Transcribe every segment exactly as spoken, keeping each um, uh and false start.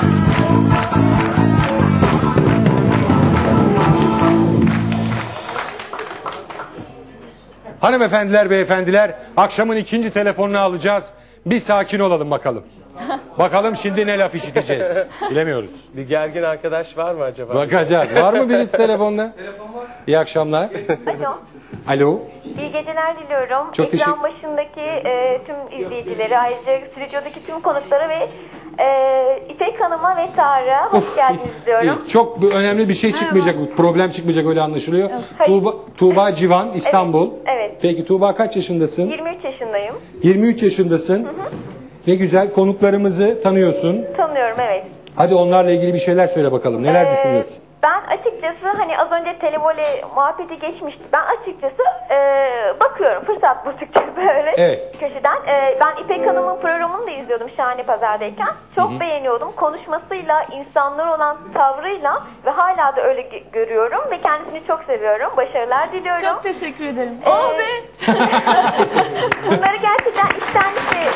Hanımefendiler, beyefendiler, akşamın ikinci telefonunu alacağız. Bir sakin olalım bakalım. Bakalım şimdi ne laf işiteceğiz. Bilemiyoruz. Bir gergin arkadaş var mı acaba? Bakacağız. Var mı birisi telefonda? Telefon var. İyi akşamlar. Alo. Alo. İyi geceler diliyorum. Çok teşekkür- Ekran başındaki e, tüm izleyicileri, ayrıca stüdyodaki tüm konuklara ve e, İpek Hanım'a ve Tarık'a hoş Of, geldiniz iyi, diyorum. iyi. Çok bu- önemli bir şey çıkmayacak, problem çıkmayacak öyle anlaşılıyor. Hayır. Tuğba, Tuğba Civan, İstanbul. Evet, evet. Peki Tuğba kaç yaşındasın? yirmi üç yaşındayım. yirmi üç yaşındasın. Hı hı. Ne güzel, konuklarımızı tanıyorsun. Tanıyorum, evet. Hadi onlarla ilgili bir şeyler söyle bakalım. Neler Ee, düşünüyorsun? Ben açıkçası hani az önce televole muhabbeti geçmişti. Ben açıkçası e, bakıyorum fırsat buldukça böyle Evet. köşeden. E, ben İpek Hanım'ın programını da izliyordum Şahane Pazar'dayken. Çok Hı-hı. beğeniyordum. Konuşmasıyla, insanlar olan tavrıyla ve hala da öyle gö- görüyorum ve kendisini çok seviyorum. Başarılar diliyorum. Çok teşekkür ederim. Ee, Oh be! Bunları gerçekten içtenlikle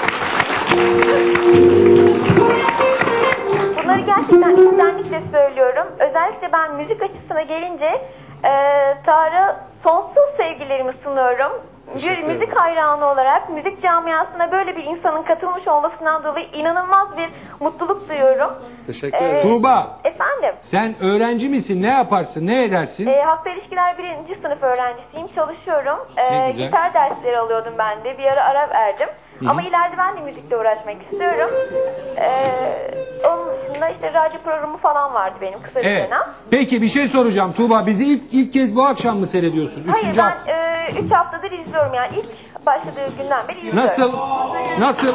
Bunları gerçekten içtenlikle söylüyorum. Özellikle ben müzik açısına gelince e, Tarık'a sonsuz sevgilerimi sunuyorum. Bir müzik hayranı olarak müzik camiasına böyle bir insanın katılmış olmasından dolayı inanılmaz bir mutluluk duyuyorum. Teşekkür Ee, ederim. Tuğba, Efendim? sen öğrenci misin? Ne yaparsın? Ne edersin? E, Halkla İlişkiler birinci sınıf öğrencisiyim. Çalışıyorum. Ne E, güzel. gitar dersleri alıyordum ben de. Bir ara ara verdim. Hı-hı. Ama ileride ben de müzikle uğraşmak istiyorum. E, onun dışında işte radyo programı falan vardı benim kısa bir Evet. dönem. Peki bir şey soracağım Tuğba. Bizi ilk ilk kez bu akşam mı seyrediyorsun? Hayır Üçüncü ben hafta. e, üç haftadır izliyorum yani. İlk başladığı günden beri izliyorum. Nasıl? Nasıl?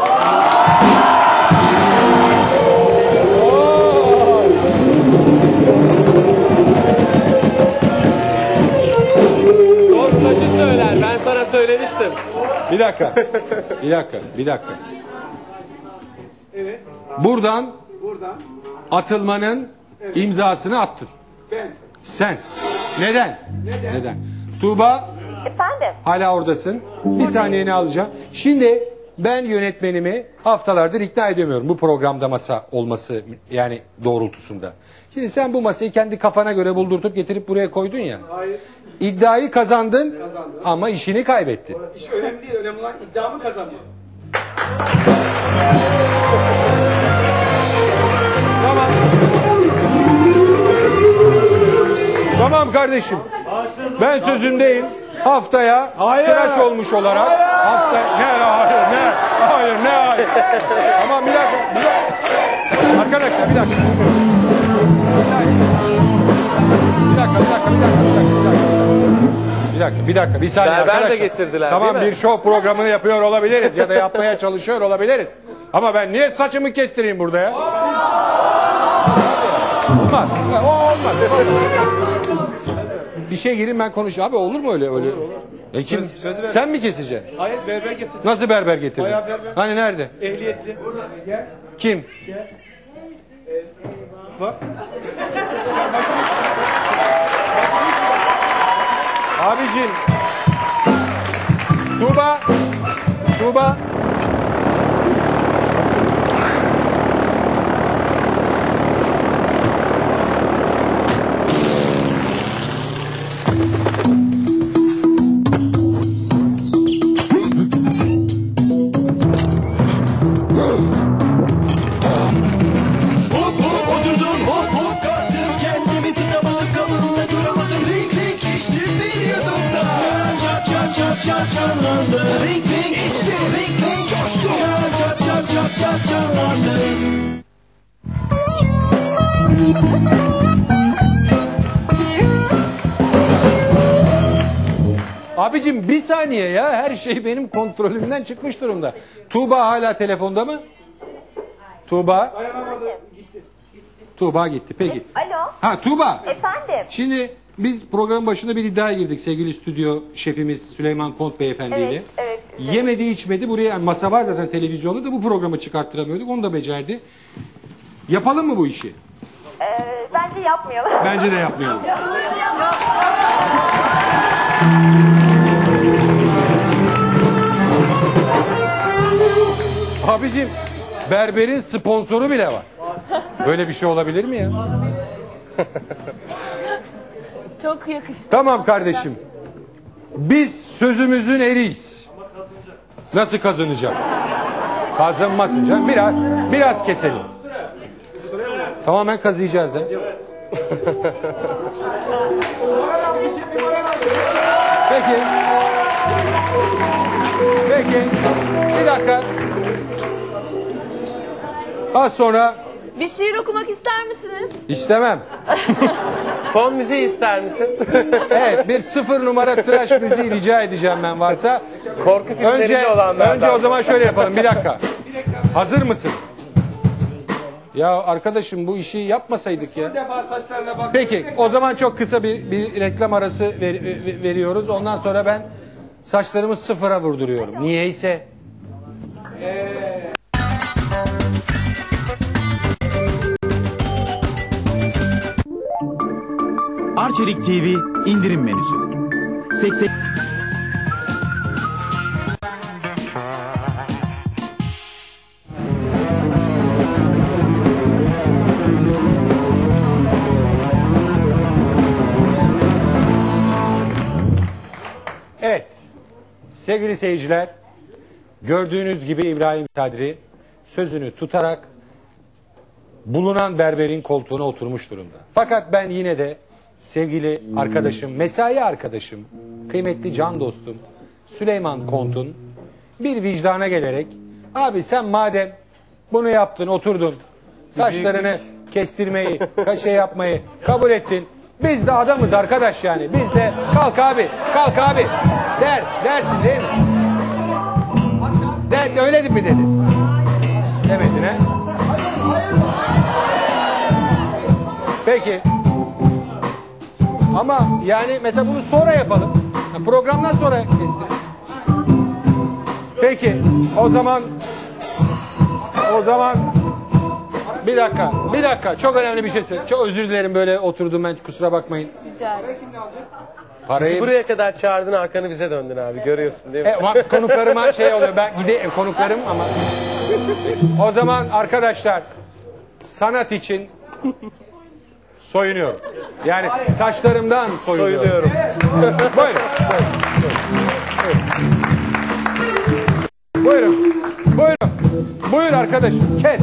Dostacı söyler. Ben sana söylemiştim. Bir dakika. Bir dakika. Bir dakika. Evet. Buradan Buradan atılmanın imzasını attın. ben. Sen. Neden? Neden? Neden? Tuğba Efendim? hala oradasın. Bir saniyeni alacağım. Şimdi ben yönetmenimi haftalardır ikna edemiyorum bu programda masa olması yani doğrultusunda. Şimdi sen bu masayı kendi kafana göre buldurtup getirip buraya koydun ya. Hayır. İddiayı kazandın Kazandım. ama işini kaybettin. İş önemli değil. Önemli olan iddiamı kazanmak. Tamam. Tamam kardeşim. Ben sözümdeyim. Haftaya Hayır. tıraş olmuş olarak. Hayır. Hafta ne hayır ne hayır ne hayır. Tamam bir dakika. Bir dakika. Arkadaşlar bir dakika. Bir dakika, bir dakika, bir dakika, bir dakika, bir dakika. Bir dakika, bir dakika, bir saniye Berber de arkadaşlar. getirdiler, Tamam değil mi? bir show programını yapıyor olabiliriz ya da yapmaya çalışıyor olabiliriz. Ama ben niye saçımı kestireyim burada ya? Olmaz. O olmaz. Bir şey gireyim ben konuşayım. Abi olur mu öyle öyle? E kim? Söz- söz ver. Sen mi keseceksin? Hayır, berber getirdim. Nasıl berber getirdin? Bayağı berber. Hani nerede? Ehliyetli. Gel. Kim? Bak. Abicim. Tuğba. Tuğba. Hop hop oturdum hop hop kalktım kendimi tutamadım kabımda duramadım ring ring içtim bir yudumda çat çat çat çat canlandı ring ring içtim ring ring coştum çat çat çat çat çat canlandı. Abicim bir saniye ya. Her şey benim kontrolümden çıkmış durumda. Tuğba hala telefonda mı? Tuğba. Dayanamadı. Gitti. Tuğba gitti. Peki. Alo? Ha Tuğba. Efendim? Şimdi biz programın başında bir iddiaya girdik sevgili stüdyo şefimiz Süleyman Kont beyefendiyle. Evet, evet. Yemedi içmedi buraya yani masa var zaten televizyonda da bu programı çıkarttıramıyorduk. Onu da becerdi. Yapalım mı bu işi? Ee, bence yapmayalım. Bence de yapmayalım. Abicim berberin sponsoru bile var. Böyle bir şey olabilir mi ya? Çok yakıştı. Tamam kardeşim. Biz sözümüzün eriyiz. Nasıl kazanacak? Kazanmasın canım. Biraz, biraz keselim. Tamamen kazıyacağız da. Peki. Peki. Bir dakika. Az sonra Bir şiir okumak ister misiniz? istemem. Son müziği ister misin? Evet, bir sıfır numara tıraş müziği rica edeceğim ben varsa. Korku filmlerinde Önce, olanlardan. önce o zaman şöyle yapalım. Bir dakika. Hazır mısın? Ya arkadaşım bu işi yapmasaydık ya. Bir defa saçlarına bak. Peki o zaman çok kısa bir, bir reklam arası ver- ver- veriyoruz. Ondan sonra ben saçlarımı sıfıra vurduruyorum. Niyeyse. Arçelik T V indirim menüsü. seksen Evet. Sevgili seyirciler, gördüğünüz gibi İbrahim Sadri sözünü tutarak bulunan berberin koltuğuna oturmuş durumda. Fakat ben yine de sevgili arkadaşım, mesai arkadaşım, kıymetli can dostum Süleyman Kont'un bir vicdana gelerek, abi sen madem bunu yaptın, oturdun, saçlarını kestirmeyi, kaşe yapmayı kabul ettin. Biz de adamız arkadaş yani. Biz de kalk abi, kalk abi der, dersin değil mi? Der, öyle mi dedi? Demedin he? Peki. Ama yani mesela bunu sonra yapalım. Ya programdan sonra kestir. Peki. O zaman o zaman bir dakika. Bir dakika. Çok önemli bir şey söyleyeyim. Çok özür dilerim böyle oturdum ben, kusura bakmayın. Rica ederim. Parayı Bizi buraya kadar çağırdın, arkanı bize döndün abi, görüyorsun değil mi? E, ama konuklarıma şey oluyor. Ben gideyim konuklarım ama. O zaman arkadaşlar sanat için soyunuyorum. Yani saçlarımdan soyunuyorum. Soyuluyorum. Buyurun. Buyurun. Buyurun. Buyur arkadaşım. Kes.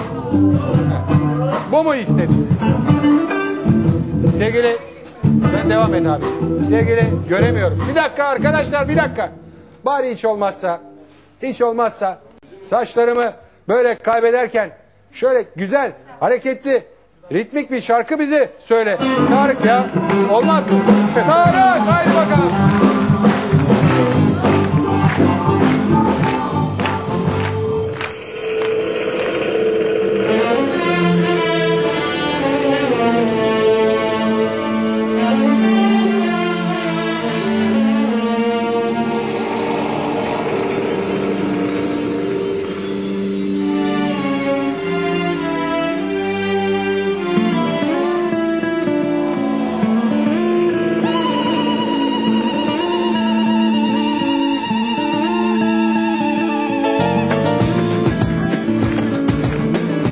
Bu mu istedin? Sevgili sen devam et abi. Sevgili göremiyorum. Bir dakika arkadaşlar bir dakika. Bari hiç olmazsa hiç olmazsa saçlarımı böyle kaybederken şöyle güzel, hareketli, ritmik bir şarkı bizi söyle. Tarık ya. Olmaz mı? Tarık haydi bakalım.